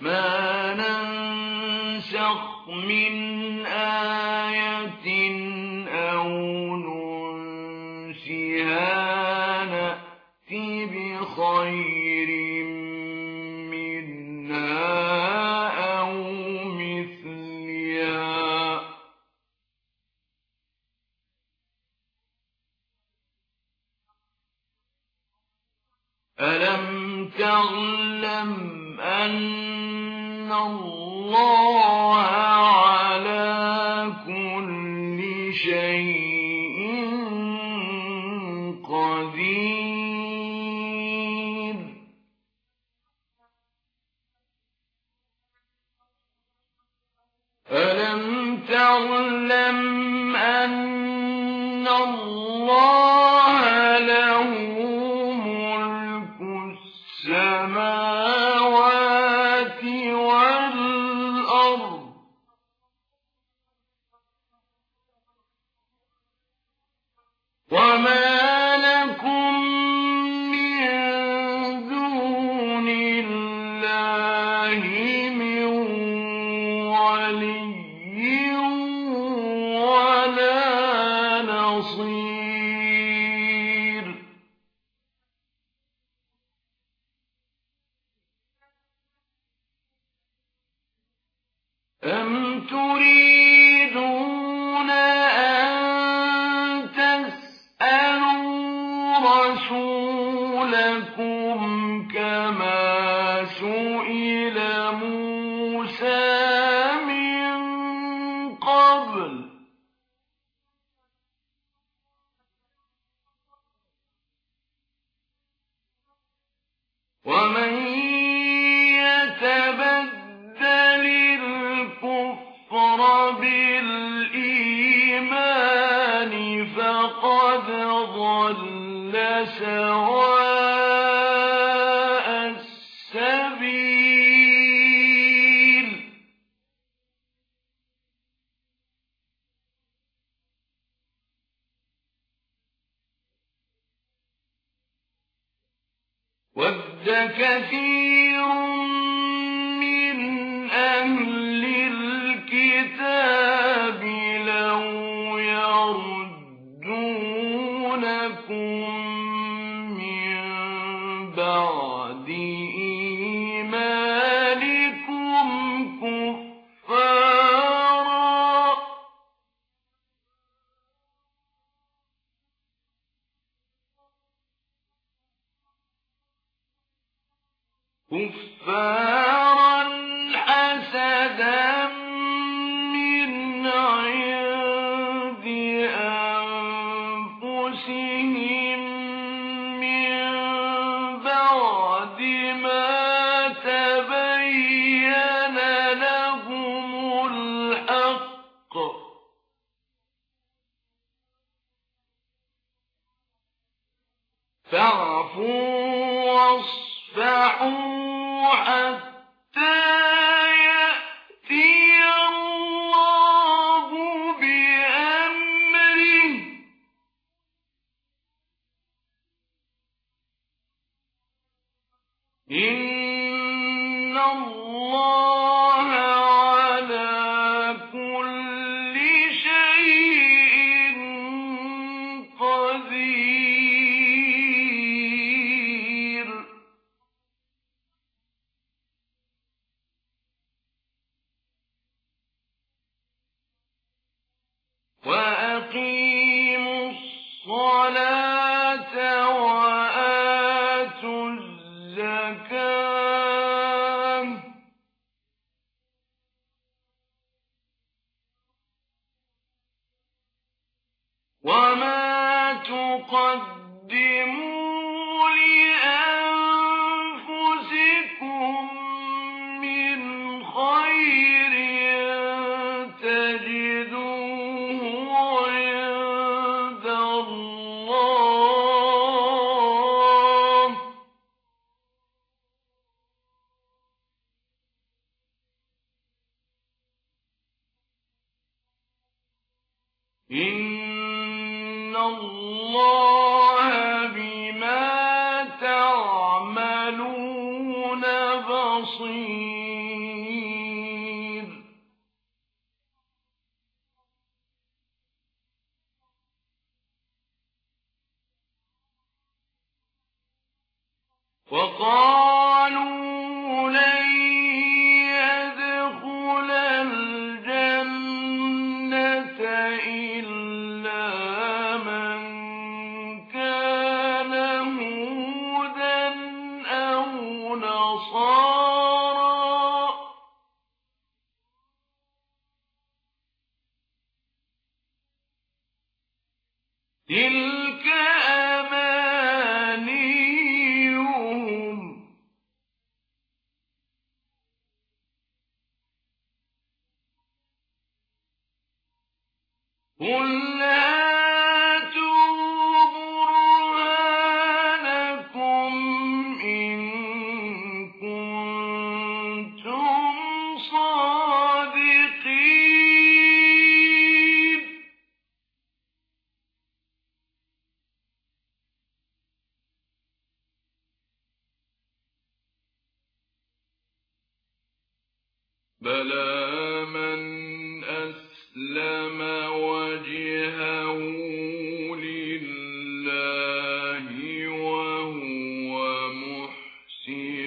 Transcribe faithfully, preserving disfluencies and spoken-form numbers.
ما ننسخ من آية أو ننسها نأت بخير منها أو مثلها ألم تعلم أن الله على كل شيء قدير ألم تعلم أن الله له ملك السماوات والأرض وما لكم من دون الله من ولي ولا نصير أم تريدون أن تسألوا رسولكم كما سئل موسى من قبل ومن يتبدل الكفر بالإيمان فقد ضل سواء السبيل ود كثير من أهل الكتاب لو يردونكم من بعد إيمانكم كفارا كفارا حسدا من عند أنفسهم من بعد ما تبين لهم الحق فاعفوا واصفحوا حتى يأتي الله بأمره إن الله على كل شيء قدير وأقيموا الصلاة وآتوا الزكاة وما تقدموا لأنفسكم من خير تجدوه عند الله إن الله بما تعملون بصير وقالوا لن يدخل الجنة إلا من كان هودا أو نصارى تلك أمانيهم قل هاتوا برهانكم إن كنتم صادقين بلى من أسلم وجهه لله وهو محسن